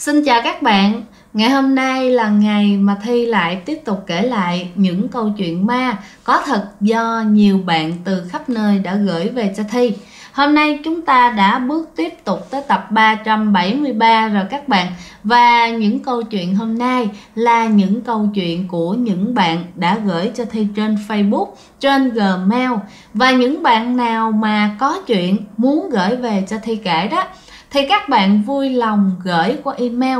Xin chào các bạn. Ngày hôm nay là ngày mà Thi lại tiếp tục kể lại những câu chuyện ma có thật do nhiều bạn từ khắp nơi đã gửi về cho Thi. Hôm nay chúng ta đã bước tiếp tục tới tập 373 rồi các bạn. Và những câu chuyện hôm nay là những câu chuyện của những bạn đã gửi cho Thi trên Facebook, trên Gmail. Và những bạn nào mà có chuyện muốn gửi về cho Thi kể đó thì các bạn vui lòng gửi qua email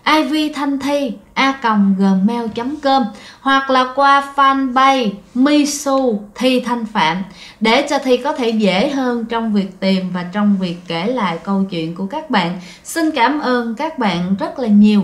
ivthanthi@gmail.com hoặc là qua fanpage Misu Thi Thanh Phạm để cho Thi có thể dễ hơn trong việc tìm và trong việc kể lại câu chuyện của các bạn. Xin cảm ơn các bạn rất là nhiều.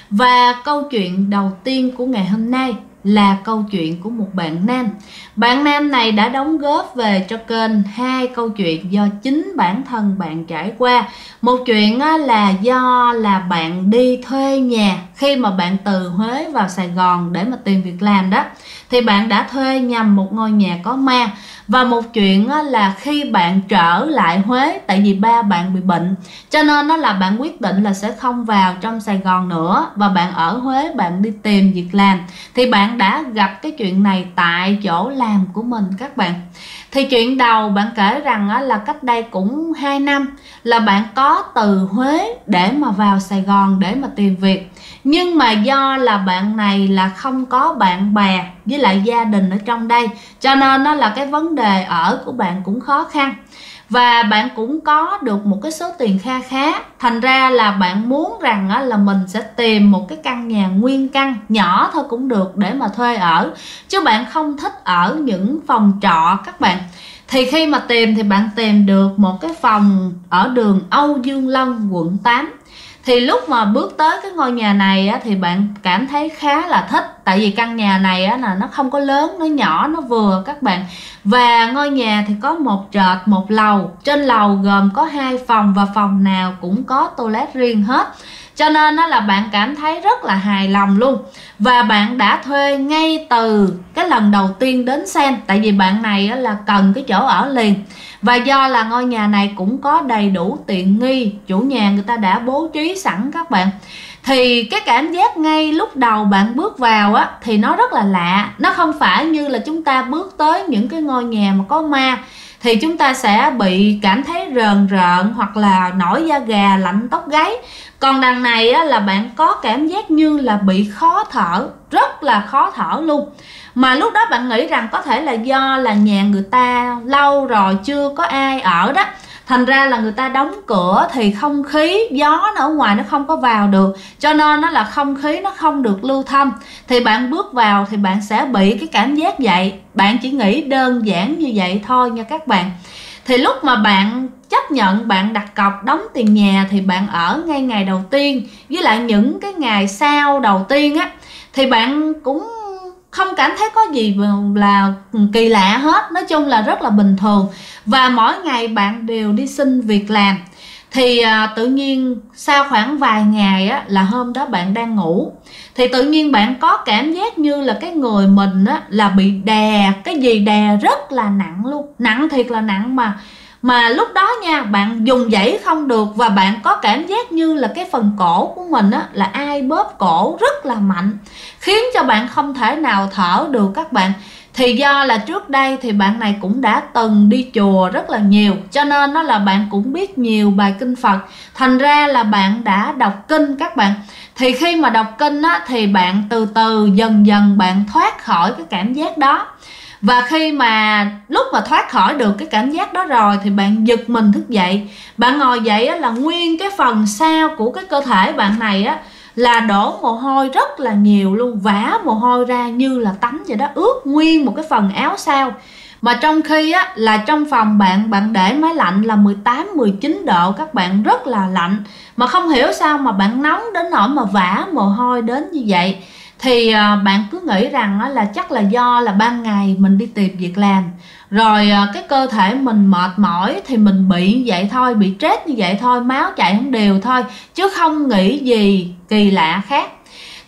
Và câu chuyện đầu tiên của ngày hôm nay là câu chuyện của một bạn nam. Bạn nam này đã đóng góp về cho kênh 2 câu chuyện do chính bản thân bạn trải qua. Một chuyện là do là bạn đi thuê nhà khi mà bạn từ Huế vào Sài Gòn để mà tìm việc làm đó, thì bạn đã thuê nhầm một ngôi nhà có ma. Và một chuyện là khi bạn trở lại Huế, tại vì ba bạn bị bệnh, cho nên là bạn quyết định là sẽ không vào trong Sài Gòn nữa và bạn ở Huế, bạn đi tìm việc làm. Thì bạn đã gặp cái chuyện này tại chỗ làm của mình các bạn. Thì chuyện đầu bạn kể rằng là cách đây cũng 2 năm là bạn có từ Huế để mà vào Sài Gòn để mà tìm việc. Nhưng mà do là bạn này là không có bạn bè với lại gia đình ở trong đây, cho nên nó là cái vấn đề ở của bạn cũng khó khăn. Và bạn cũng có được một cái số tiền kha khá. Thành ra là bạn muốn rằng là mình sẽ tìm một cái căn nhà nguyên căn, nhỏ thôi cũng được, để mà thuê ở. Chứ bạn không thích ở những phòng trọ các bạn. Thì khi mà tìm thì bạn tìm được một cái phòng ở đường Âu Dương Long, quận 8. Thì lúc mà bước tới cái ngôi nhà này thì bạn cảm thấy khá là thích. Tại vì căn nhà này là nó không có lớn, nó nhỏ, nó vừa các bạn. Và ngôi nhà thì có một trệt, một lầu. Trên lầu gồm có 2 phòng và phòng nào cũng có toilet riêng hết. Cho nên là bạn cảm thấy rất là hài lòng luôn. Và bạn đã thuê ngay từ cái lần đầu tiên đến xem. Tại vì bạn này là cần cái chỗ ở liền. Và do là ngôi nhà này cũng có đầy đủ tiện nghi, chủ nhà người ta đã bố trí sẵn các bạn. Thì cái cảm giác ngay lúc đầu bạn bước vào thì nó rất là lạ. Nó không phải như là chúng ta bước tới những cái ngôi nhà mà có ma thì chúng ta sẽ bị cảm thấy rờn rợn hoặc là nổi da gà, lạnh tóc gáy. Còn đằng này là bạn có cảm giác như là bị khó thở, rất là khó thở luôn. Mà lúc đó bạn nghĩ rằng có thể là do là nhà người ta lâu rồi chưa có ai ở đó, thành ra là người ta đóng cửa thì không khí, gió nó ở ngoài nó không có vào được, cho nên nó là không khí nó không được lưu thông. Thì bạn bước vào thì bạn sẽ bị cái cảm giác vậy. Bạn chỉ nghĩ đơn giản như vậy thôi nha các bạn. Thì lúc mà bạn chấp nhận, bạn đặt cọc đóng tiền nhà thì bạn ở ngay ngày đầu tiên với lại những cái ngày sau đầu tiên thì bạn cũng không cảm thấy có gì là kỳ lạ hết. Nói chung là rất là bình thường. Và mỗi ngày bạn đều đi xin việc làm. Thì tự nhiên sau khoảng vài ngày là hôm đó bạn đang ngủ, thì tự nhiên bạn có cảm giác như là cái người mình là bị đè, cái gì đè rất là nặng luôn. Nặng thiệt là nặng mà lúc đó nha, bạn dùng dãy không được. Và bạn có cảm giác như là cái phần cổ của mình là ai bóp cổ rất là mạnh, khiến cho bạn không thể nào thở được các bạn. Thì do là trước đây thì bạn này cũng đã từng đi chùa rất là nhiều, cho nên là bạn cũng biết nhiều bài kinh Phật. Thành ra là bạn đã đọc kinh các bạn. Thì khi mà đọc kinh thì bạn từ từ dần dần bạn thoát khỏi cái cảm giác đó. Và khi mà lúc mà thoát khỏi được cái cảm giác đó rồi thì bạn giật mình thức dậy. Bạn ngồi dậy là nguyên cái phần sau của cái cơ thể bạn này là đổ mồ hôi rất là nhiều luôn, vã mồ hôi ra như là tắm vậy đó, ướt nguyên một cái phần áo sau. Mà trong khi là trong phòng bạn để máy lạnh là 18-19 độ các bạn, rất là lạnh. Mà không hiểu sao mà bạn nóng đến nỗi mà vã mồ hôi đến như vậy. Thì bạn cứ nghĩ rằng là chắc là do là ban ngày mình đi tìm việc làm, rồi cái cơ thể mình mệt mỏi thì mình bị như vậy thôi, bị stress như vậy thôi, máu chạy không đều thôi, chứ không nghĩ gì kỳ lạ khác.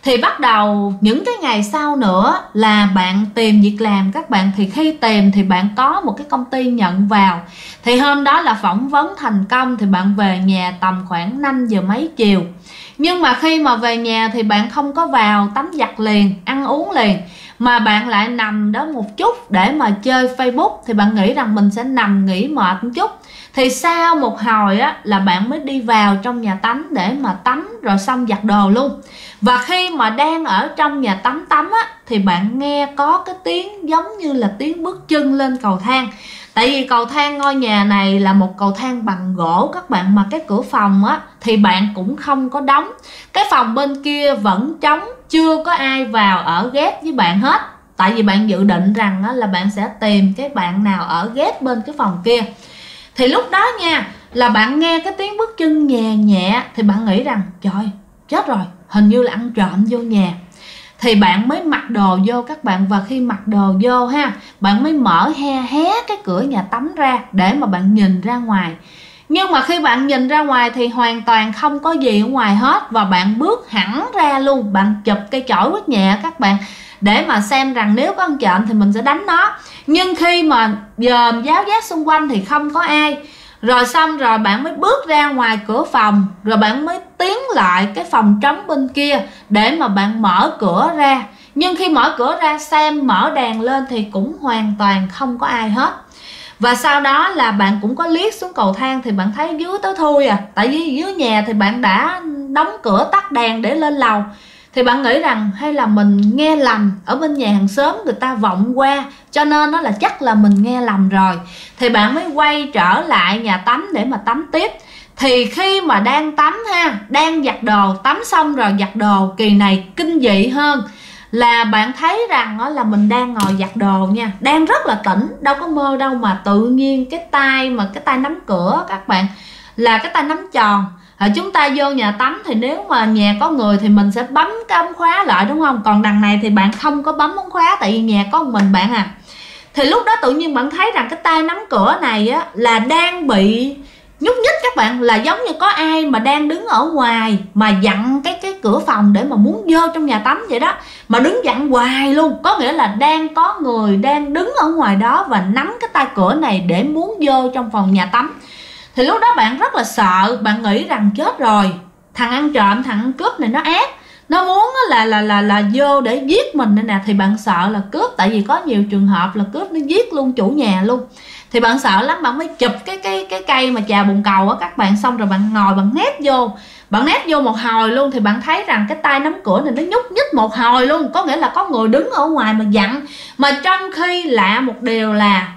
Thì bắt đầu những cái ngày sau nữa là bạn tìm việc làm các bạn. Thì khi tìm thì bạn có một cái công ty nhận vào. Thì hôm đó là phỏng vấn thành công, thì bạn về nhà tầm khoảng 5 giờ mấy chiều. Nhưng mà khi mà về nhà thì bạn không có vào tắm giặt liền, ăn uống liền, mà bạn lại nằm đó một chút để mà chơi Facebook. Thì bạn nghĩ rằng mình sẽ nằm nghỉ mệt một chút. Thì sau một hồi á là bạn mới đi vào trong nhà tắm để mà tắm rồi xong giặt đồ luôn. Và khi mà đang ở trong nhà tắm á thì bạn nghe có cái tiếng giống như là tiếng bước chân lên cầu thang. Tại vì cầu thang ngôi nhà này là một cầu thang bằng gỗ các bạn, mà cái cửa phòng á thì bạn cũng không có đóng. Cái phòng bên kia vẫn trống, chưa có ai vào ở ghép với bạn hết. Tại vì bạn dự định rằng á, là bạn sẽ tìm cái bạn nào ở ghép bên cái phòng kia. Thì lúc đó nha, là bạn nghe cái tiếng bước chân nhẹ nhẹ. Thì bạn nghĩ rằng trời, chết rồi, hình như là ăn trộm vô nhà. Thì bạn mới mặc đồ vô các bạn. Và khi mặc đồ vô ha, bạn mới mở hé cái cửa nhà tắm ra để mà bạn nhìn ra ngoài. Nhưng mà khi bạn nhìn ra ngoài thì hoàn toàn không có gì ở ngoài hết. Và bạn bước hẳn ra luôn, bạn chụp cây chổi quét nhẹ các bạn, để mà xem rằng nếu có ăn trộm thì mình sẽ đánh nó. Nhưng khi mà dòm giáo giác xung quanh thì không có ai. Rồi xong rồi bạn mới bước ra ngoài cửa phòng. Rồi bạn mới tiến lại cái phòng trống bên kia để mà bạn mở cửa ra. Nhưng khi mở cửa ra xem, mở đèn lên thì cũng hoàn toàn không có ai hết. Và sau đó là bạn cũng có liếc xuống cầu thang thì bạn thấy dưới tối thui à. Tại vì dưới nhà thì bạn đã đóng cửa tắt đèn để lên lầu. Thì bạn nghĩ rằng hay là mình nghe lầm, ở bên nhà hàng xóm người ta vọng qua, cho nên nó là chắc là mình nghe lầm rồi. Thì bạn mới quay trở lại nhà tắm để mà tắm tiếp. Thì khi mà đang tắm ha, đang giặt đồ, tắm xong rồi giặt đồ, kỳ này kinh dị hơn là bạn thấy rằng là mình đang ngồi giặt đồ nha, đang rất là tỉnh, đâu có mơ đâu, mà tự nhiên cái tay nắm cửa các bạn là cái tay nắm tròn. Chúng ta vô nhà tắm thì nếu mà nhà có người thì mình sẽ bấm cái ống khóa lại đúng không? Còn đằng này thì bạn không có bấm ống khóa, tại vì nhà có một mình bạn à. Thì lúc đó tự nhiên bạn thấy rằng cái tay nắm cửa này á là đang bị nhúc nhích các bạn, là giống như có ai mà đang đứng ở ngoài mà dặn cái cửa phòng để mà muốn vô trong nhà tắm vậy đó. Mà đứng dặn hoài luôn, có nghĩa là đang có người đang đứng ở ngoài đó và nắm cái tay cửa này để muốn vô trong phòng nhà tắm. Thì lúc đó bạn rất là sợ, bạn nghĩ rằng chết rồi, thằng ăn trộm, thằng ăn cướp này nó ác, nó muốn là vô để giết mình đây nè. Thì bạn sợ là cướp, tại vì có nhiều trường hợp là cướp nó giết luôn chủ nhà luôn. Thì bạn sợ lắm, bạn mới chụp cái cây mà chà bồn cầu á các bạn, xong rồi bạn ngồi bạn nép vô. Bạn nép vô một hồi luôn thì bạn thấy rằng cái tay nắm cửa này nó nhúc nhích một hồi luôn, có nghĩa là có người đứng ở ngoài mà dặn. Mà trong khi lạ một điều là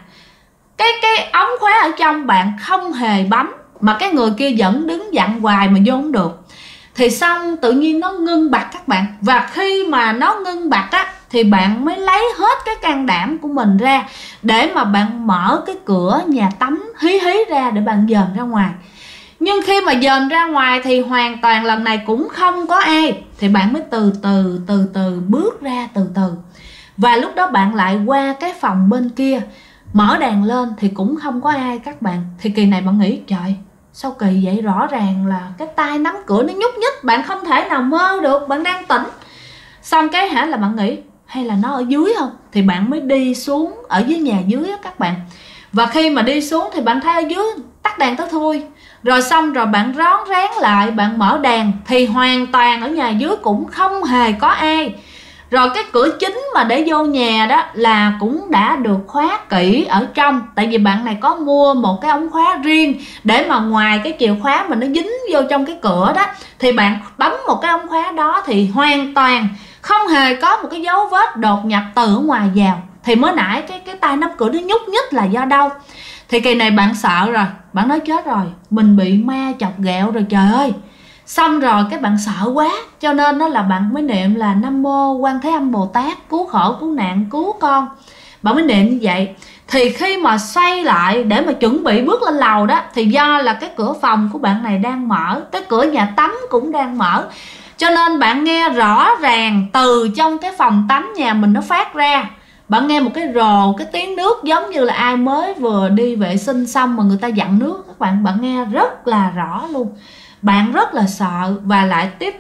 cái ống khóa ở trong bạn không hề bấm, mà cái người kia vẫn đứng dặn hoài mà vô không được. Thì xong tự nhiên nó ngưng bặt các bạn. Và khi mà nó ngưng bặt á thì bạn mới lấy hết cái can đảm của mình ra để mà bạn mở cái cửa nhà tắm hí ra để bạn dòm ra ngoài. Nhưng khi mà dòm ra ngoài thì hoàn toàn lần này cũng không có ai. Thì bạn mới từ từ bước ra từ từ. Và lúc đó bạn lại qua cái phòng bên kia, mở đèn lên thì cũng không có ai các bạn. Thì kỳ này bạn nghĩ trời, sao kỳ vậy, rõ ràng là cái tay nắm cửa nó nhúc nhích, bạn không thể nào mơ được, bạn đang tỉnh. Xong cái là bạn nghĩ hay là nó ở dưới không. Thì bạn mới đi xuống ở dưới nhà dưới á các bạn. Và khi mà đi xuống thì bạn thấy ở dưới tắt đèn tới thui. Rồi xong rồi bạn rón rén lại, bạn mở đèn thì hoàn toàn ở nhà dưới cũng không hề có ai. Rồi cái cửa chính mà để vô nhà đó là cũng đã được khóa kỹ ở trong. Tại vì bạn này có mua một cái ống khóa riêng để mà ngoài cái chìa khóa mà nó dính vô trong cái cửa đó, thì bạn bấm một cái ống khóa đó thì hoàn toàn không hề có một cái dấu vết đột nhập từ ở ngoài vào. Thì mới nãy cái tay nắm cửa nó nhúc nhích là do đâu. Thì kỳ này bạn sợ rồi, bạn nói chết rồi, mình bị ma chọc ghẹo rồi trời ơi. Xong rồi cái bạn sợ quá, cho nên đó là bạn mới niệm là Nam Mô Quan Thế Âm Bồ Tát cứu khổ cứu nạn cứu con. Bạn mới niệm như vậy. Thì khi mà xoay lại để mà chuẩn bị bước lên lầu đó, thì do là cái cửa phòng của bạn này đang mở, cái cửa nhà tắm cũng đang mở, cho nên bạn nghe rõ ràng từ trong cái phòng tắm nhà mình nó phát ra. Bạn nghe một cái rồ, cái tiếng nước giống như là ai mới vừa đi vệ sinh xong mà người ta dặn nước các bạn. Bạn nghe rất là rõ luôn. Bạn rất là sợ và lại tiếp tục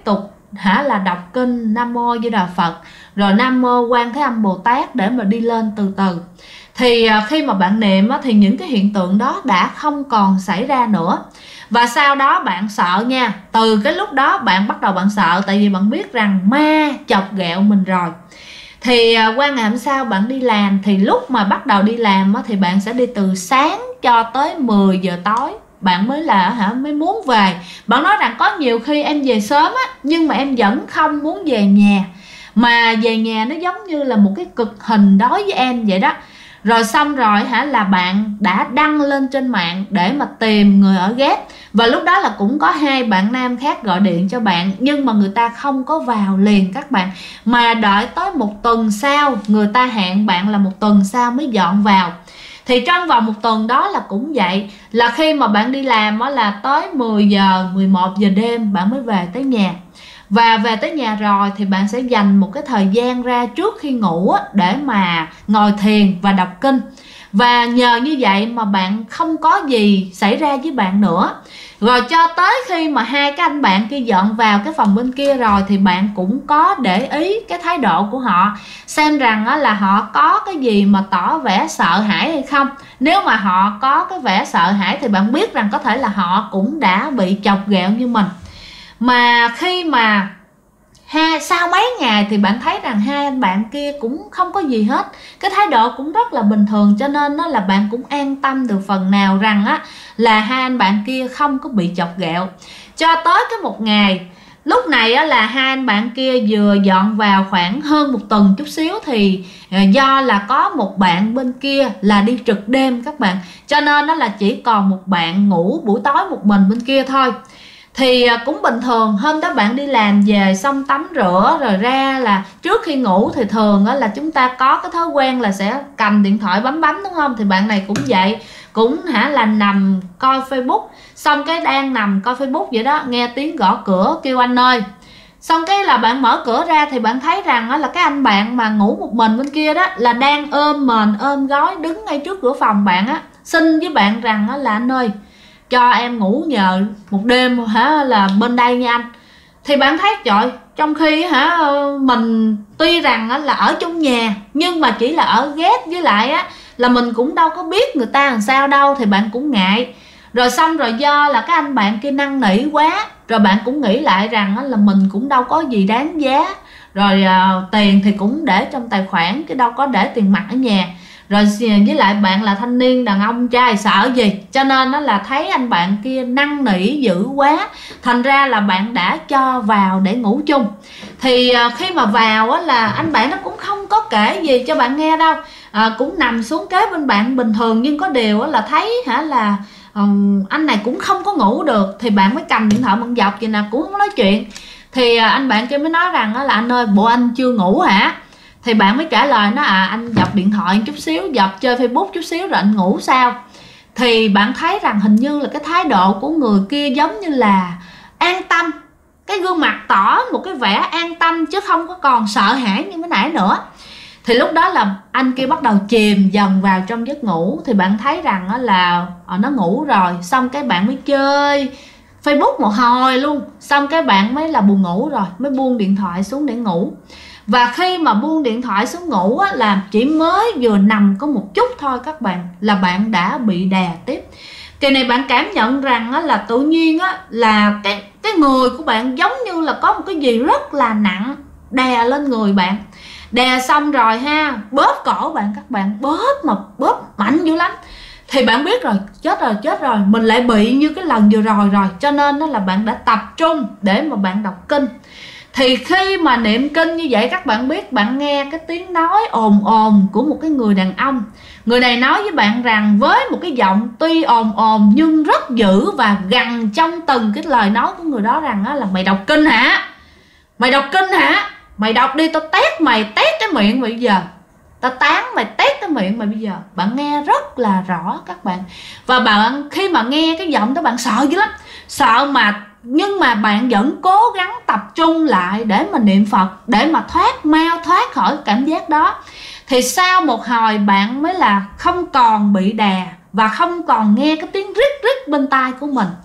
là đọc kinh Nam Mô Di Đà Phật, rồi Nam Mô Quan Thế Âm Bồ Tát để mà đi lên từ từ. Thì khi mà bạn niệm thì những cái hiện tượng đó đã không còn xảy ra nữa. Và sau đó bạn sợ nha, từ cái lúc đó bạn bắt đầu bạn sợ, tại vì bạn biết rằng ma chọc ghẹo mình rồi. Thì qua ngày hôm sau bạn đi làm, thì lúc mà bắt đầu đi làm thì bạn sẽ đi từ sáng cho tới 10 giờ tối bạn mới mới muốn về. Bạn nói rằng có nhiều khi em về sớm á, nhưng mà em vẫn không muốn về nhà, mà về nhà nó giống như là một cái cực hình đối với em vậy đó. Rồi xong rồi là bạn đã đăng lên trên mạng để mà tìm người ở ghép. Và lúc đó là cũng có 2 bạn nam khác gọi điện cho bạn, nhưng mà người ta không có vào liền các bạn, mà đợi tới 1 tuần sau, người ta hẹn bạn là 1 tuần sau mới dọn vào. Thì trong vòng 1 tuần đó là cũng vậy, là khi mà bạn đi làm là tới 10 giờ, 11 giờ đêm bạn mới về tới nhà. Và về tới nhà rồi thì bạn sẽ dành một cái thời gian ra trước khi ngủ để mà ngồi thiền và đọc kinh. Và nhờ như vậy mà bạn không có gì xảy ra với bạn nữa. Rồi cho tới khi mà 2 cái anh bạn kia dọn vào cái phòng bên kia rồi, thì bạn cũng có để ý cái thái độ của họ, xem rằng là họ có cái gì mà tỏ vẻ sợ hãi hay không. Nếu mà họ có cái vẻ sợ hãi thì bạn biết rằng có thể là họ cũng đã bị chọc ghẹo như mình. Mà khi mà sau mấy ngày thì bạn thấy rằng 2 anh bạn kia cũng không có gì hết, cái thái độ cũng rất là bình thường, cho nên là bạn cũng an tâm được phần nào rằng là 2 anh bạn kia không có bị chọc ghẹo. Cho tới cái một ngày, lúc này là 2 anh bạn kia vừa dọn vào khoảng hơn 1 tuần chút xíu, thì do là có một bạn bên kia là đi trực đêm các bạn, cho nên là chỉ còn một bạn ngủ buổi tối một mình bên kia thôi. Thì cũng bình thường, hôm đó bạn đi làm về xong tắm rửa rồi ra, là trước khi ngủ thì thường là chúng ta có cái thói quen là sẽ cầm điện thoại bấm đúng không? Thì bạn này cũng vậy, cũng là nằm coi Facebook, xong cái đang nằm coi Facebook vậy đó, nghe tiếng gõ cửa kêu anh ơi. Xong cái là bạn mở cửa ra thì bạn thấy rằng là cái anh bạn mà ngủ một mình bên kia đó là đang ôm mền ôm gói đứng ngay trước cửa phòng bạn xin với bạn rằng là anh ơi, cho em ngủ nhờ một đêm là bên đây nha anh. Thì bạn thấy trời, trong khi mình tuy rằng là ở chung nhà, nhưng mà chỉ là ở ghép, với lại là mình cũng đâu có biết người ta làm sao đâu, thì bạn cũng ngại. Rồi xong rồi do là cái anh bạn kia năn nỉ quá, rồi bạn cũng nghĩ lại rằng là mình cũng đâu có gì đáng giá, rồi tiền thì cũng để trong tài khoản, chứ đâu có để tiền mặt ở nhà. Rồi với lại bạn là thanh niên đàn ông trai sợ gì, cho nên là thấy anh bạn kia năn nỉ dữ quá, thành ra là bạn đã cho vào để ngủ chung. Thì khi mà vào là anh bạn nó cũng không có kể gì cho bạn nghe đâu, cũng nằm xuống kế bên bạn bình thường. Nhưng có điều là thấy là anh này cũng không có ngủ được, thì bạn mới cầm điện thoại bạn dọc vậy nè, cũng không nói chuyện. Thì anh bạn kia mới nói rằng là anh ơi, bộ anh chưa ngủ hả? Thì bạn mới trả lời nó anh dọc điện thoại chút xíu, dọc chơi Facebook chút xíu rồi anh ngủ sao? Thì bạn thấy rằng hình như là cái thái độ của người kia giống như là an tâm, cái gương mặt tỏ một cái vẻ an tâm, chứ không có còn sợ hãi như mới nãy nữa. Thì lúc đó là anh kia bắt đầu chìm dần vào trong giấc ngủ. Thì bạn thấy rằng là nó ngủ rồi, xong cái bạn mới chơi Facebook một hồi luôn, xong cái bạn mới là buồn ngủ rồi, mới buông điện thoại xuống để ngủ. Và khi mà buông điện thoại xuống ngủ là chỉ mới vừa nằm có một chút thôi các bạn, là bạn đã bị đè tiếp. Kỳ này bạn cảm nhận rằng là tự nhiên là cái người của bạn giống như là có một cái gì rất là nặng đè lên người bạn. Đè xong rồi bóp cổ bạn các bạn, bóp mạnh dữ lắm. Thì bạn biết rồi, chết rồi, mình lại bị như cái lần vừa rồi. Cho nên là bạn đã tập trung để mà bạn đọc kinh. Thì khi mà niệm kinh như vậy, các bạn biết, bạn nghe cái tiếng nói ồn ồn của một cái người đàn ông. Người này nói với bạn rằng với một cái giọng tuy ồn ồn nhưng rất dữ và gằn trong từng cái lời nói của người đó rằng là mày đọc kinh hả? Mày đọc kinh hả? Mày đọc đi, tao tét mày, tét cái miệng mày bây giờ. Tao tán mày, tét cái miệng mày bây giờ. Bạn nghe rất là rõ các bạn. Và bạn khi mà nghe cái giọng đó bạn sợ dữ lắm. Sợ mà, nhưng mà bạn vẫn cố gắng tập trung lại để mà niệm Phật, để mà mau thoát khỏi cảm giác đó. Thì sau một hồi bạn mới là không còn bị đè và không còn nghe cái tiếng rít rít bên tai của mình.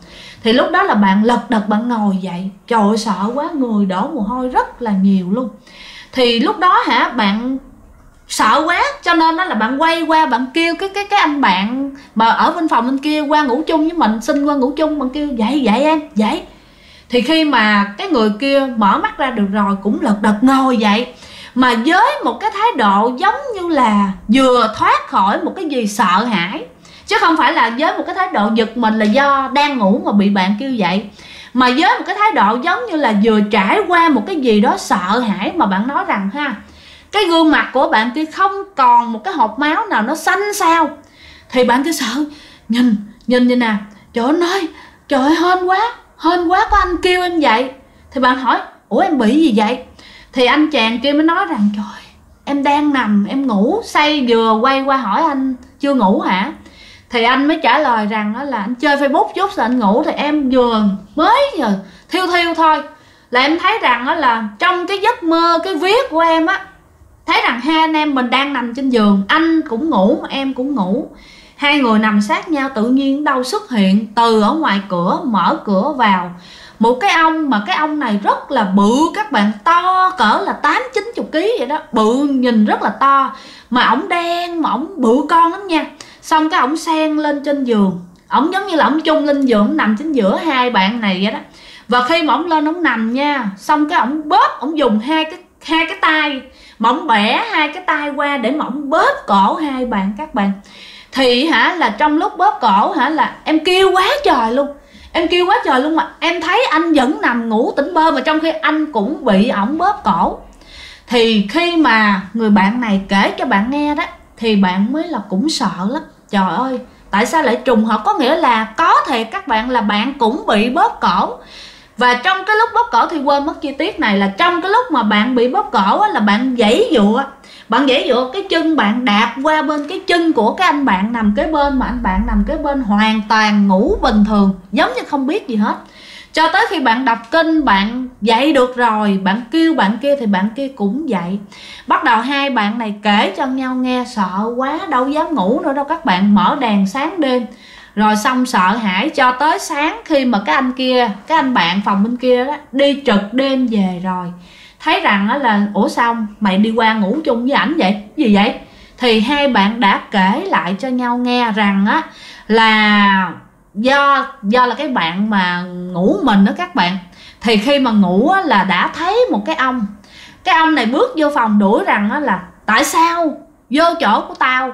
Thì lúc đó là bạn lật đật bạn ngồi dậy, trời ơi sợ quá, người đổ mồ hôi rất là nhiều luôn. Thì lúc đó bạn sợ quá, cho nên đó là bạn quay qua bạn kêu cái anh bạn mà ở bên phòng bên kia qua ngủ chung với mình, xin qua ngủ chung, bạn kêu dậy em dậy. Thì khi mà cái người kia mở mắt ra được rồi cũng lật đật ngồi dậy, mà với một cái thái độ giống như là vừa thoát khỏi một cái gì sợ hãi, chứ không phải là với một cái thái độ giật mình là do đang ngủ mà bị bạn kêu dậy, mà với một cái thái độ giống như là vừa trải qua một cái gì đó sợ hãi. Mà bạn nói rằng cái gương mặt của bạn kia không còn một cái hột máu nào nó xanh xao. Thì bạn kia sợ, nhìn như nè, trời ơi trời ơi, hên quá có anh kêu em dậy. Thì bạn hỏi, ủa em bị gì vậy? Thì anh chàng kia mới nói rằng, trời em đang nằm em ngủ say, vừa quay qua hỏi anh chưa ngủ hả? Thì anh mới trả lời rằng là anh chơi Facebook chút rồi anh ngủ. Thì em vừa mới giờ thiêu thôi là em thấy rằng là trong cái giấc mơ, cái viết của em thấy rằng hai anh em mình đang nằm trên giường, anh cũng ngủ mà em cũng ngủ, hai người nằm sát nhau. Tự nhiên đâu xuất hiện từ ở ngoài cửa, mở cửa vào một cái ông, mà cái ông này rất là bự các bạn, to cỡ là 80-90 kg vậy đó, bự nhìn rất là to, mà ổng đen mà ổng bự con lắm nha. Xong cái ổng sen lên trên giường, ổng giống như là ổng chung lên giường, ổng nằm chính giữa hai bạn này vậy đó. Và khi mà ổng lên ổng nằm nha, xong cái ổng bóp, ổng dùng hai cái tay mà ổng bẻ hai cái tay qua để mà ổng bóp cổ hai bạn các bạn. Thì là trong lúc bóp cổ là em kêu quá trời luôn, mà em thấy anh vẫn nằm ngủ tỉnh bơ, mà trong khi anh cũng bị ổng bóp cổ. Thì khi mà người bạn này kể cho bạn nghe đó, thì bạn mới là cũng sợ lắm. Trời ơi, tại sao lại trùng hợp? Có nghĩa là có thể các bạn là bạn cũng bị bóp cổ. Và trong cái lúc bóp cổ thì quên mất chi tiết này, là trong cái lúc mà bạn bị bóp cổ là bạn giãy giụa, cái chân bạn đạp qua bên cái chân của cái anh bạn nằm kế bên, mà anh bạn nằm kế bên hoàn toàn ngủ bình thường, giống như không biết gì hết. Cho tới khi bạn đọc kinh, bạn dậy được rồi, bạn kêu bạn kia thì bạn kia cũng dậy. Bắt đầu hai bạn này kể cho nhau nghe, sợ quá đâu dám ngủ nữa đâu các bạn, mở đèn sáng đêm. Rồi xong sợ hãi cho tới sáng, khi mà cái anh kia, cái anh bạn phòng bên kia đó đi trực đêm về rồi, thấy rằng là ủa sao mày đi qua ngủ chung với ảnh vậy? Gì vậy? Thì hai bạn đã kể lại cho nhau nghe rằng là do là cái bạn mà ngủ mình đó các bạn, thì khi mà ngủ là đã thấy một cái ông này bước vô phòng đuổi rằng là tại sao vô chỗ của tao,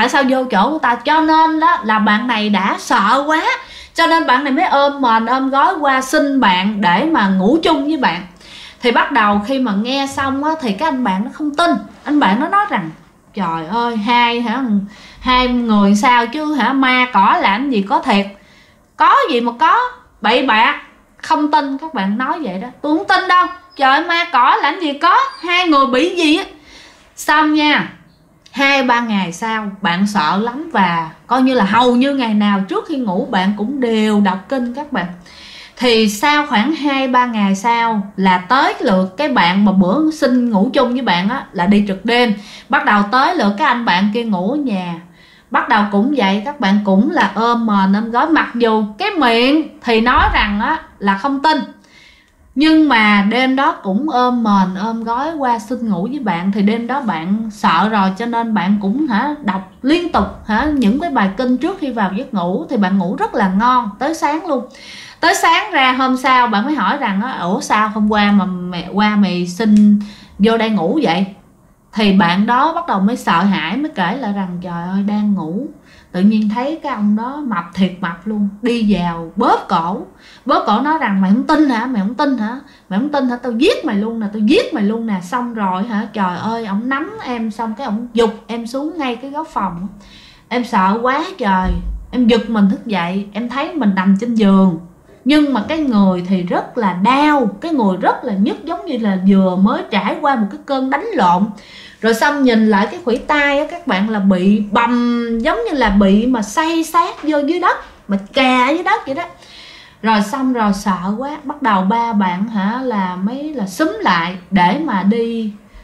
cho nên đó là bạn này đã sợ quá, cho nên bạn này mới ôm mền ôm gói qua xin bạn để mà ngủ chung với bạn. Thì bắt đầu khi mà nghe xong thì cái anh bạn nó không tin, anh bạn nó nói rằng trời ơi, hai người sao chứ ma cỏ làm gì có thiệt, có gì mà có, bậy bạ, không tin. Các bạn nói vậy đó, tôi không tin đâu, trời ơi, ma cỏ làm gì có, hai người bị gì á. Xong nha, 2-3 ngày sau bạn sợ lắm, và coi như là hầu như ngày nào trước khi ngủ bạn cũng đều đọc kinh các bạn. Thì sau khoảng 2-3 ngày sau là tới lượt cái bạn mà bữa xin ngủ chung với bạn là đi trực đêm. Bắt đầu tới lượt cái anh bạn kia ngủ ở nhà. Bắt đầu cũng vậy, các bạn cũng là ôm mền ôm gói, mặc dù cái miệng thì nói rằng là không tin, nhưng mà đêm đó cũng ôm mền ôm gói qua xin ngủ với bạn. Thì đêm đó bạn sợ rồi, cho nên bạn cũng đọc liên tục những cái bài kinh trước khi vào giấc ngủ. Thì bạn ngủ rất là ngon tới sáng luôn. Tới sáng ra hôm sau bạn mới hỏi rằng ủa sao hôm qua mà mày xin vô đây ngủ vậy? Thì bạn đó bắt đầu mới sợ hãi, mới kể lại rằng trời ơi, đang ngủ tự nhiên thấy cái ông đó mập thiệt mập luôn, đi vào bóp cổ nói rằng mày không tin hả, mày không tin hả, tao giết mày luôn nè. Xong rồi trời ơi, ổng nắm em, xong cái ổng giục em xuống ngay cái góc phòng. Em sợ quá trời, em giật mình thức dậy, em thấy mình nằm trên giường, nhưng mà cái người thì rất là đau, cái người rất là nhức, giống như là vừa mới trải qua một cái cơn đánh lộn. Rồi xong nhìn lại cái khuỷu tay các bạn là bị bầm, giống như là bị mà xây sát vô dưới đất, mà cà dưới đất vậy đó. Rồi xong rồi sợ quá, bắt đầu ba bạn là mới là xúm lại để mà đi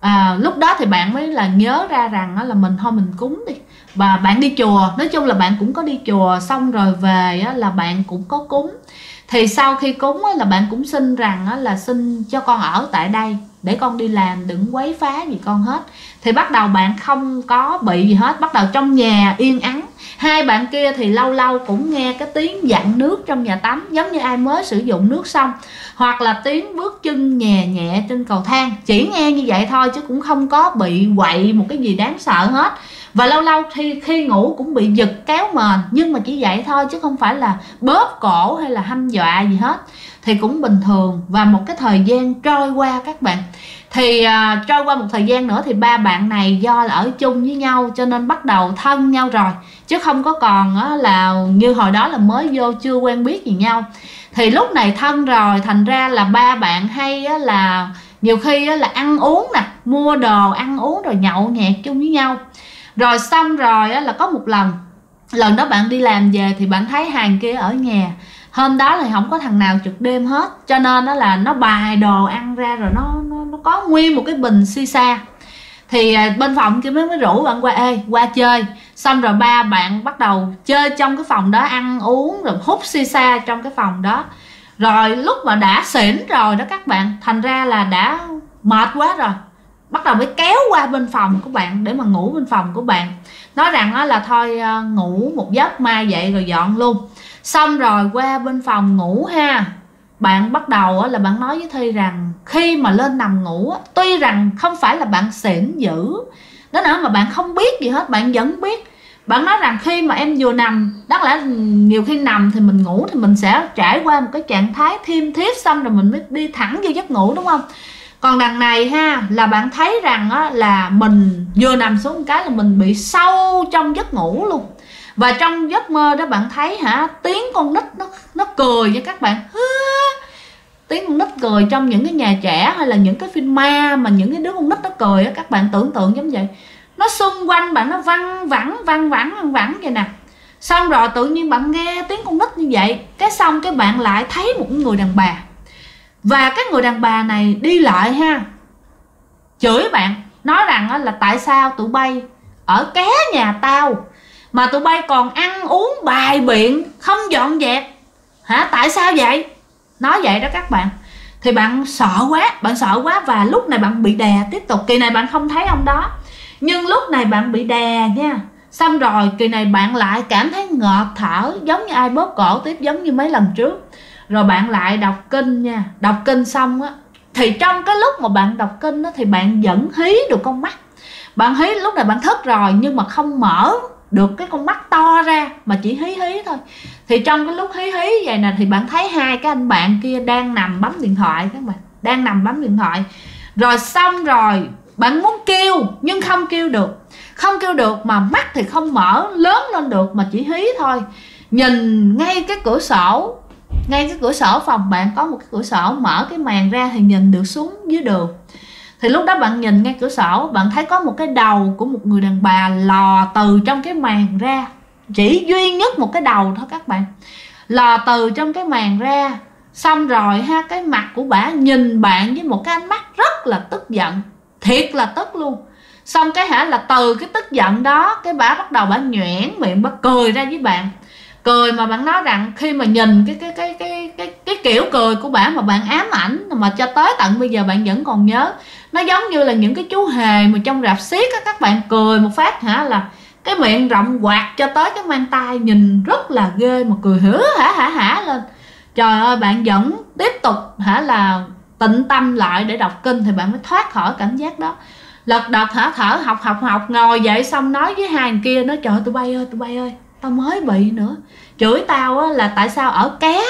lúc đó thì bạn mới là nhớ ra rằng là mình thôi mình cúng đi. Và bạn đi chùa, nói chung là bạn cũng có đi chùa, xong rồi về là bạn cũng có cúng. Thì sau khi cúng là bạn cũng xin rằng là xin cho con ở tại đây để con đi làm, đừng quấy phá gì con hết. Thì bắt đầu bạn không có bị gì hết, bắt đầu trong nhà yên ắng. Hai bạn kia thì lâu lâu cũng nghe cái tiếng dặn nước trong nhà tắm, giống như ai mới sử dụng nước xong, hoặc là tiếng bước chân nhẹ nhẹ trên cầu thang, chỉ nghe như vậy thôi chứ cũng không có bị quậy một cái gì đáng sợ hết. Và lâu lâu khi ngủ cũng bị giật kéo mền, nhưng mà chỉ vậy thôi chứ không phải là bóp cổ hay là hăm dọa gì hết, thì cũng bình thường. Và một cái thời gian trôi qua các bạn, thì trôi qua một thời gian nữa thì ba bạn này do là ở chung với nhau cho nên bắt đầu thân nhau rồi, chứ không có còn là như hồi đó là mới vô chưa quen biết gì nhau. Thì lúc này thân rồi, thành ra là ba bạn hay là nhiều khi là ăn uống nè, mua đồ ăn uống rồi nhậu nhẹt chung với nhau. Rồi xong rồi là có một lần đó bạn đi làm về thì bạn thấy hàng kia ở nhà. Hôm đó thì không có thằng nào trực đêm hết, cho nên đó là nó bày đồ ăn ra, rồi nó có nguyên một cái bình shisha. Thì bên phòng kia mới rủ bạn qua, qua chơi. Xong rồi ba bạn bắt đầu chơi trong cái phòng đó, ăn uống rồi hút shisha trong cái phòng đó. Rồi lúc mà đã xỉn rồi đó các bạn, thành ra là đã mệt quá rồi, bắt đầu mới kéo qua bên phòng của bạn để mà ngủ bên phòng của bạn. Nói rằng là thôi ngủ một giấc mai dậy rồi dọn luôn. Xong rồi qua bên phòng ngủ ha, bạn bắt đầu là bạn nói với Thi rằng khi mà lên nằm ngủ, tuy rằng không phải là bạn xỉn dữ đó nữa mà bạn không biết gì hết, bạn vẫn biết. Bạn nói rằng khi mà em vừa nằm, đáng lẽ nhiều khi nằm thì mình ngủ thì mình sẽ trải qua một cái trạng thái thiêm thiếp, xong rồi mình mới đi thẳng vô giấc ngủ, đúng không? Còn đằng này ha, là bạn thấy rằng là mình vừa nằm xuống một cái là mình bị sâu trong giấc ngủ luôn. Và trong giấc mơ đó bạn thấy tiếng con nít nó cười với các bạn. Tiếng con nít cười trong những cái nhà trẻ hay là những cái phim ma mà những cái đứa con nít nó cười các bạn tưởng tượng giống vậy. Nó xung quanh bạn, nó văng vẳng vậy nè. Xong rồi tự nhiên bạn nghe tiếng con nít như vậy, cái xong cái bạn lại thấy một người đàn bà. Và cái người đàn bà này đi lại chửi bạn, nói rằng là tại sao tụi bay ở ké nhà tao mà tụi bay còn ăn uống bài biện không dọn dẹp tại sao vậy? Nói vậy đó các bạn. Thì bạn sợ quá, và lúc này bạn bị đè tiếp tục. Kỳ này bạn không thấy ông đó, nhưng lúc này bạn bị đè nha. Xong rồi kỳ này bạn lại cảm thấy ngợp thở, giống như ai bóp cổ tiếp, giống như mấy lần trước. Rồi bạn lại đọc kinh nha. Đọc kinh xong thì trong cái lúc mà bạn đọc kinh thì bạn vẫn hí được con mắt. Bạn hí lúc này bạn thức rồi, nhưng mà không mở được cái con mắt to ra, mà chỉ hí thôi. Thì trong cái lúc hí vậy nè, thì bạn thấy hai cái anh bạn kia đang nằm bấm điện thoại các bạn, đang nằm bấm điện thoại. Rồi xong rồi bạn muốn kêu nhưng không kêu được, mà mắt thì không mở lớn lên được, mà chỉ hí thôi. Nhìn ngay cái cửa sổ phòng bạn có một cái cửa sổ, mở cái màn ra thì nhìn được xuống dưới đường. Thì lúc đó bạn nhìn ngay cửa sổ, bạn thấy có một cái đầu của một người đàn bà lò từ trong cái màn ra. Chỉ duy nhất một cái đầu thôi các bạn, lò từ trong cái màn ra. Xong rồi cái mặt của bả nhìn bạn với một cái ánh mắt rất là tức giận, thiệt là tức luôn. Xong cái là từ cái tức giận đó, cái bả bắt đầu bả nhoẻn miệng, bả cười ra với bạn. Cười mà bạn nói rằng khi mà nhìn cái kiểu cười của bả mà bạn ám ảnh, mà cho tới tận bây giờ bạn vẫn còn nhớ. Nó giống như là những cái chú hề mà trong rạp xiếc các bạn, cười một phát là cái miệng rộng quạt cho tới cái mang tay, nhìn rất là ghê, mà cười hả lên. Trời ơi, bạn vẫn tiếp tục là tịnh tâm lại để đọc kinh thì bạn mới thoát khỏi cảm giác đó. Lật đật thở học ngồi dậy, xong nói với hai người kia, nói trời ơi tụi bay ơi, tao mới bị nữa. Chửi tao là tại sao ở ké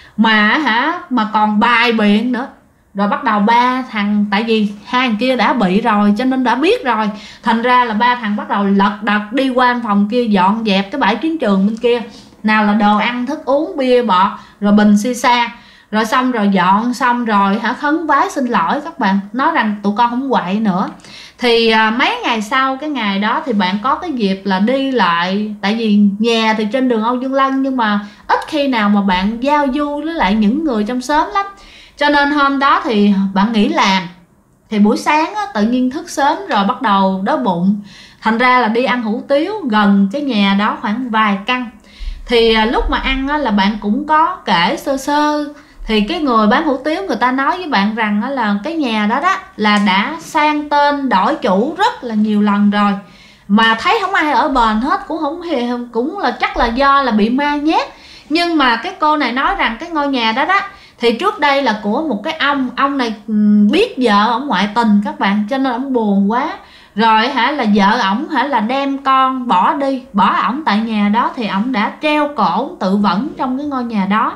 mà còn bài biện nữa. Rồi bắt đầu ba thằng, tại vì hai thằng kia đã bị rồi cho nên đã biết rồi, thành ra là ba thằng bắt đầu lật đật đi qua phòng kia dọn dẹp cái bãi chiến trường bên kia. Nào là đồ ăn thức uống, bia bọt, rồi bình shisha. Rồi xong rồi dọn xong rồi khấn vái xin lỗi các bạn, nói rằng tụi con không quậy nữa. Thì mấy ngày sau cái ngày đó thì bạn có cái dịp là đi lại. Tại vì nhà thì trên đường Âu Dương Lân, nhưng mà ít khi nào mà bạn giao du với lại những người trong xóm lắm. Cho nên hôm đó thì bạn nghỉ làm. Thì buổi sáng á, tự nhiên thức sớm rồi bắt đầu đói bụng, thành ra là đi ăn hủ tiếu gần cái nhà đó khoảng vài căn. Thì lúc mà ăn á, là bạn cũng có kể sơ sơ. Thì cái người bán hủ tiếu người ta nói với bạn rằng á, là cái nhà đó đó là đã sang tên đổi chủ rất là nhiều lần rồi, mà thấy không ai ở bền hết, cũng không hề, cũng là chắc là do là bị ma nhát. Nhưng mà cái cô này nói rằng cái ngôi nhà đó đó thì trước đây là của một cái ông này biết vợ ổng ngoại tình các bạn, cho nên ổng buồn quá rồi là vợ ổng là đem con bỏ đi, bỏ ổng tại nhà đó, thì ổng đã treo cổ tự vẫn trong cái ngôi nhà đó.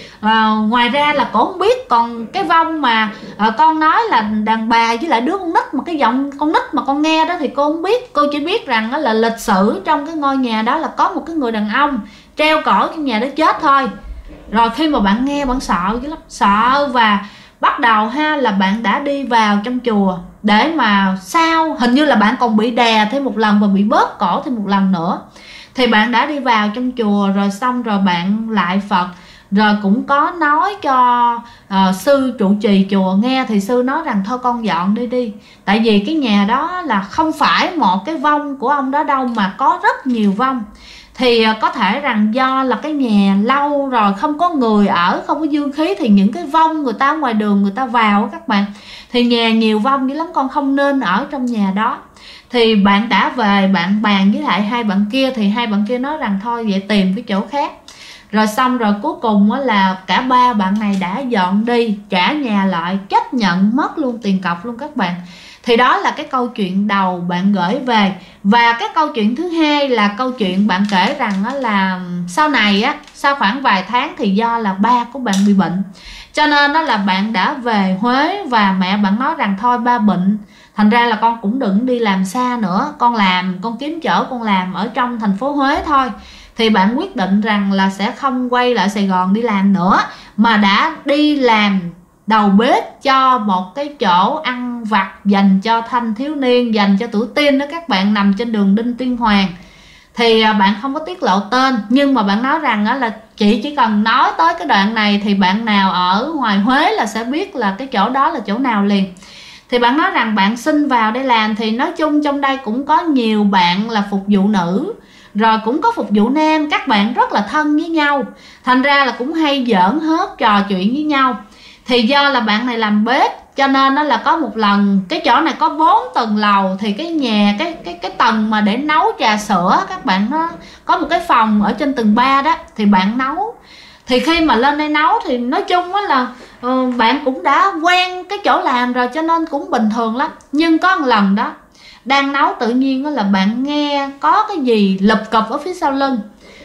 Ngoài ra là cổ không biết, còn cái vong mà con nói là đàn bà với lại đứa con nít, mà cái giọng con nít mà con nghe đó thì cô không biết. Cô chỉ biết rằng là lịch sử trong cái ngôi nhà đó là có một cái người đàn ông treo cổ trong nhà đó chết thôi. Rồi khi mà bạn nghe bạn sợ chứ lắm, sợ, và bắt đầu là bạn đã đi vào trong chùa để mà sao hình như là bạn còn bị đè thêm một lần và bị bóp cổ thêm một lần nữa. Thì bạn đã đi vào trong chùa rồi, xong rồi bạn lại Phật, rồi cũng có nói cho sư trụ trì chùa nghe. Thì sư nói rằng thôi con dọn đi, tại vì cái nhà đó là không phải một cái vong của ông đó đâu, mà có rất nhiều vong. Thì có thể rằng do là cái nhà lâu rồi không có người ở, không có dương khí, thì những cái vong người ta ở ngoài đường người ta vào các bạn, thì nhà nhiều vong dữ lắm, con không nên ở trong nhà đó. Thì bạn đã về bạn bàn với lại hai bạn kia, thì hai bạn kia nói rằng thôi vậy tìm cái chỗ khác. Rồi xong rồi cuối cùng là cả ba bạn này đã dọn đi, trả nhà lại, chấp nhận mất luôn tiền cọc luôn các bạn. Thì đó là cái câu chuyện đầu bạn gửi về. Và cái câu chuyện thứ hai là câu chuyện bạn kể rằng là sau này á, sau khoảng vài tháng thì do là ba của bạn bị bệnh, cho nên đó là bạn đã về Huế, và mẹ bạn nói rằng thôi ba bệnh, thành ra là con cũng đừng đi làm xa nữa, con kiếm chỗ con làm ở trong thành phố Huế thôi. Thì bạn quyết định rằng là sẽ không quay lại Sài Gòn đi làm nữa, mà đã đi làm đầu bếp cho một cái chỗ ăn vặt dành cho thanh thiếu niên, dành cho tuổi teen đó các bạn, nằm trên đường Đinh Tiên Hoàng. Thì bạn không có tiết lộ tên, nhưng mà bạn nói rằng là chị chỉ cần nói tới cái đoạn này thì bạn nào ở ngoài Huế là sẽ biết là cái chỗ đó là chỗ nào liền. Thì bạn nói rằng bạn xin vào đây làm, thì nói chung trong đây cũng có nhiều bạn là phục vụ nữ, rồi cũng có phục vụ nam, các bạn rất là thân với nhau, thành ra là cũng hay giỡn hớt trò chuyện với nhau. Thì do là bạn này làm bếp, cho nên nó là có một lần cái chỗ này có 4 tầng lầu, thì cái nhà cái tầng mà để nấu trà sữa các bạn, nó có một cái phòng ở trên tầng 3 đó, thì bạn nấu. Thì khi mà lên đây nấu thì nói chung là bạn cũng đã quen cái chỗ làm rồi, cho nên cũng bình thường lắm. Nhưng có một lần đó đang nấu tự nhiên là bạn nghe có cái gì lụp cụp ở phía sau lưng,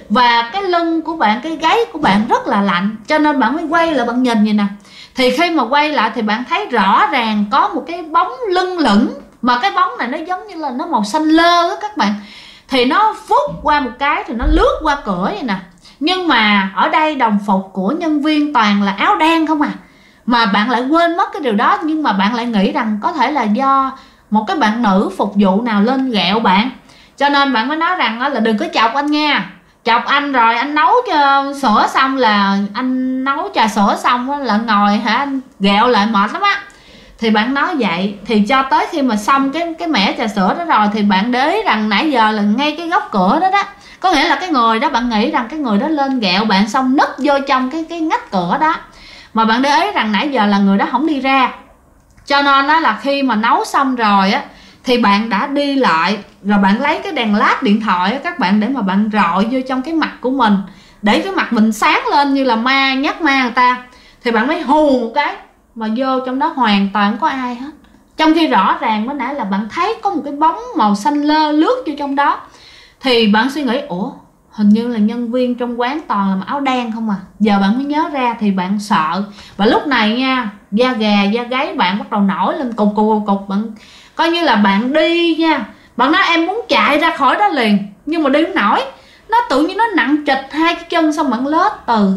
và cái lưng của bạn, cái gáy của bạn rất là lạnh, cho nên bạn mới quay lại bạn nhìn vậy nè. Thì khi mà quay lại thì bạn thấy rõ ràng có một cái bóng lưng lửng, mà cái bóng này nó giống như là nó màu xanh lơ đó các bạn. Thì nó phút qua một cái thì nó lướt qua cửa vậy nè. Nhưng mà ở đây đồng phục của nhân viên toàn là áo đen không à, mà bạn lại quên mất cái điều đó. Nhưng mà bạn lại nghĩ rằng có thể là do một cái bạn nữ phục vụ nào lên ghẹo bạn, cho nên bạn mới nói rằng là đừng có chọc anh nha, chọc anh rồi anh nấu cho sữa xong là anh nấu trà sữa xong là ngồi anh ghẹo lại mệt lắm á. Thì bạn nói vậy, thì cho tới khi mà xong cái mẻ trà sữa đó rồi, thì bạn để ý rằng nãy giờ là ngay cái góc cửa đó đó, có nghĩa là cái người đó, bạn nghĩ rằng cái người đó lên ghẹo bạn xong nứt vô trong cái ngách cửa đó, mà bạn để ý rằng nãy giờ là người đó không đi ra. Cho nên đó là khi mà nấu xong rồi á, thì bạn đã đi lại, rồi bạn lấy cái đèn led điện thoại á các bạn, để mà bạn rọi vô trong cái mặt của mình, để cái mặt mình sáng lên như là ma, nhắc ma người ta. Thì bạn mới hù một cái, mà vô trong đó hoàn toàn không có ai hết, trong khi rõ ràng mới nãy là bạn thấy có một cái bóng màu xanh lơ lướt vô trong đó. Thì bạn suy nghĩ, ủa hình như là nhân viên trong quán toàn là áo đen không à. Giờ bạn mới nhớ ra, thì bạn sợ. Và lúc này nha, da gà da gáy bạn bắt đầu nổi lên cục cục cục. Bạn coi như là bạn đi nha, bạn nói em muốn chạy ra khỏi đó liền, nhưng mà đi không nổi, nó tự nhiên nó nặng trịch hai cái chân, xong bạn lết từ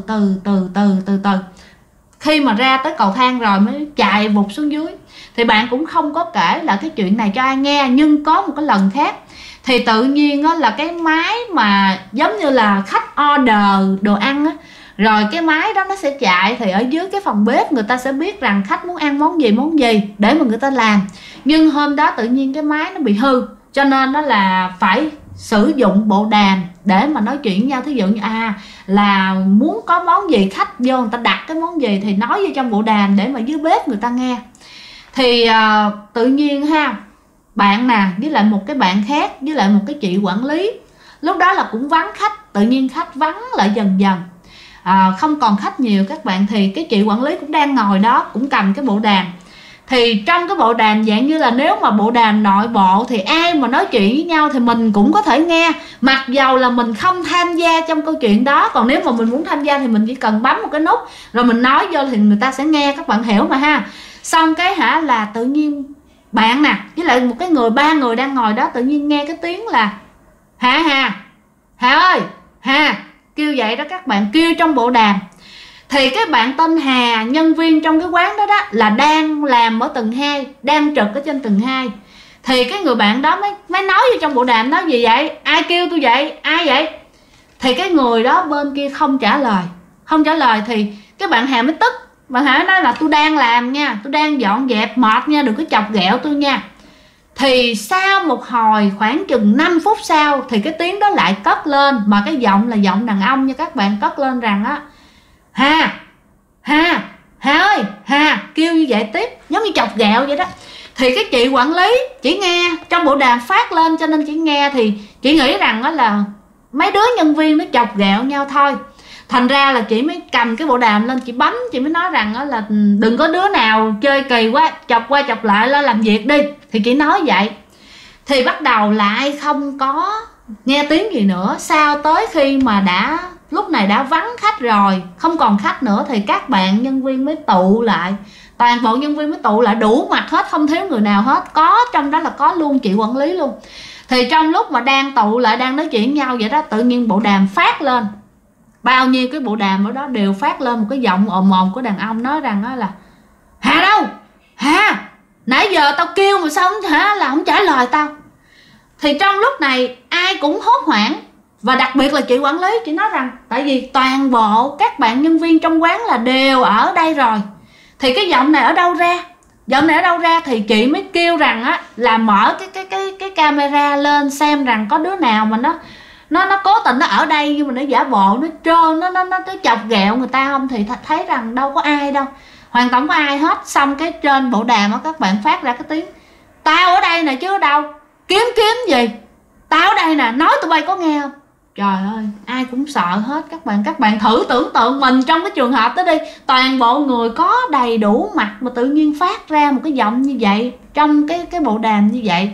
từ. Khi mà ra tới cầu thang rồi mới chạy vụt xuống dưới. Thì bạn cũng không có kể là cái chuyện này cho ai nghe. Nhưng có một cái lần khác, thì tự nhiên á, là cái máy mà giống như là khách order đồ ăn á, rồi cái máy đó nó sẽ chạy, thì ở dưới cái phòng bếp người ta sẽ biết rằng khách muốn ăn món gì để mà người ta làm. Nhưng hôm đó tự nhiên cái máy nó bị hư, cho nên nó là phải sử dụng bộ đàm để mà nói chuyện với nhau. Thí dụ như là muốn có món gì, khách vô người ta đặt cái món gì thì nói vô trong bộ đàm để mà dưới bếp người ta nghe. Thì tự nhiên bạn nè với lại một cái bạn khác với lại một cái chị quản lý, lúc đó là cũng vắng khách, tự nhiên khách vắng lại dần dần, không còn khách nhiều các bạn. Thì cái chị quản lý cũng đang ngồi đó, cũng cầm cái bộ đàm. Thì trong cái bộ đàm dạng như là nếu mà bộ đàm nội bộ thì ai mà nói chuyện với nhau thì mình cũng có thể nghe, mặc dầu là mình không tham gia trong câu chuyện đó. Còn nếu mà mình muốn tham gia thì mình chỉ cần bấm một cái nút rồi mình nói vô thì người ta sẽ nghe, các bạn hiểu mà ha. Xong cái là tự nhiên bạn nè với lại một cái người, ba người đang ngồi đó, tự nhiên nghe cái tiếng là Hà ơi, Hà kêu vậy đó các bạn, kêu trong bộ đàm. Thì cái bạn tên Hà, nhân viên trong cái quán đó là đang làm ở tầng 2, đang trực ở trên tầng 2. Thì cái người bạn đó mới nói vô trong bộ đàm, nói gì vậy, ai kêu tôi vậy, ai vậy? Thì cái người đó bên kia không trả lời. Thì cái bạn Hà mới tức. Bạn Hà nói là tôi đang làm nha, tôi đang dọn dẹp mệt nha, đừng có chọc ghẹo tôi nha. Thì sau một hồi khoảng chừng 5 phút sau thì cái tiếng đó lại cất lên, mà cái giọng là giọng đàn ông nha các bạn, cất lên rằng Hà ơi, Hà kêu như vậy tiếp, giống như chọc ghẹo vậy đó. Thì cái chị quản lý chỉ nghe trong bộ đàm phát lên, cho nên chỉ nghe thì chị nghĩ rằng là mấy đứa nhân viên nó chọc ghẹo nhau thôi. Thành ra là chị mới cầm cái bộ đàm lên, chị bấm, chị mới nói rằng là đừng có đứa nào chơi kỳ quá, chọc qua chọc lại, lo làm việc đi. Thì chị nói vậy. Thì bắt đầu lại không có nghe tiếng gì nữa. Sau tới khi mà lúc này đã vắng khách rồi, không còn khách nữa, thì các bạn nhân viên mới tụ lại. Toàn bộ nhân viên mới tụ lại, đủ mặt hết, không thiếu người nào hết. Có trong đó là có luôn chị quản lý luôn. Thì trong lúc mà đang tụ lại, đang nói chuyện với nhau vậy đó, tự nhiên bộ đàm phát lên. Bao nhiêu cái bộ đàm ở đó đều phát lên một cái giọng ồm ồm của đàn ông, nói rằng là Hà đâu, Hà nãy giờ tao kêu mà sao là không trả lời tao. Thì trong lúc này ai cũng hốt hoảng, và đặc biệt là chị quản lý. Chị nói rằng tại vì toàn bộ các bạn nhân viên trong quán là đều ở đây rồi, thì cái giọng này ở đâu ra? Thì chị mới kêu rằng là mở cái camera lên xem rằng có đứa nào mà nó cố tình nó ở đây nhưng mà nó giả bộ, nó trơn, nó chọc ghẹo người ta không. Thì thấy rằng đâu có ai đâu, hoàn toàn không có ai hết. Xong cái trên bộ đàm đó các bạn phát ra cái tiếng tao ở đây nè chứ ở đâu, kiếm gì, tao ở đây nè, nói tụi bay có nghe không? Trời ơi, ai cũng sợ hết các bạn thử tưởng tượng mình trong cái trường hợp đó đi, toàn bộ người có đầy đủ mặt mà tự nhiên phát ra một cái giọng như vậy trong cái bộ đàm như vậy.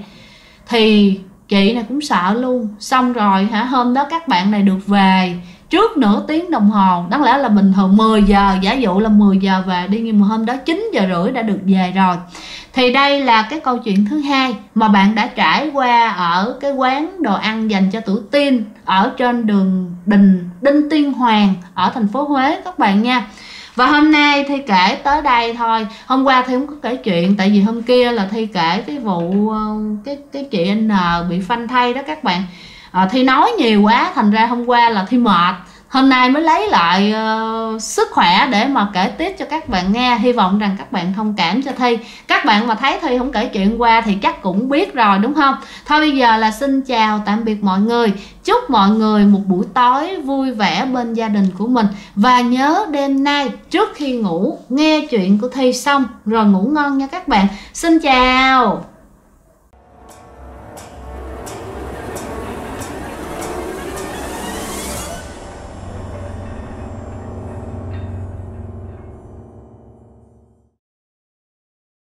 Thì chị này cũng sợ luôn. Xong rồi hôm đó các bạn này được về trước nửa tiếng đồng hồ. Đáng lẽ là bình thường 10 giờ, giả dụ là 10 giờ về đi, nhưng mà hôm đó 9 giờ rưỡi đã được về rồi. Thì đây là cái câu chuyện thứ hai mà bạn đã trải qua ở cái quán đồ ăn dành cho tuổi teen ở trên đường Đinh Tiên Hoàng ở thành phố Huế các bạn nha. Và hôm nay Thi kể tới đây thôi. Hôm qua Thi không có kể chuyện, tại vì hôm kia là Thi kể cái vụ cái chị N bị phanh thây đó các bạn. Thi nói nhiều quá, thành ra hôm qua là Thi mệt. Hôm nay mới lấy lại sức khỏe để mà kể tiếp cho các bạn nghe. Hy vọng rằng các bạn thông cảm cho Thi. Các bạn mà thấy Thi không kể chuyện qua thì chắc cũng biết rồi đúng không? Thôi bây giờ là xin chào tạm biệt mọi người. Chúc mọi người một buổi tối vui vẻ bên gia đình của mình. Và nhớ đêm nay trước khi ngủ nghe chuyện của Thi xong rồi ngủ ngon nha các bạn. Xin chào.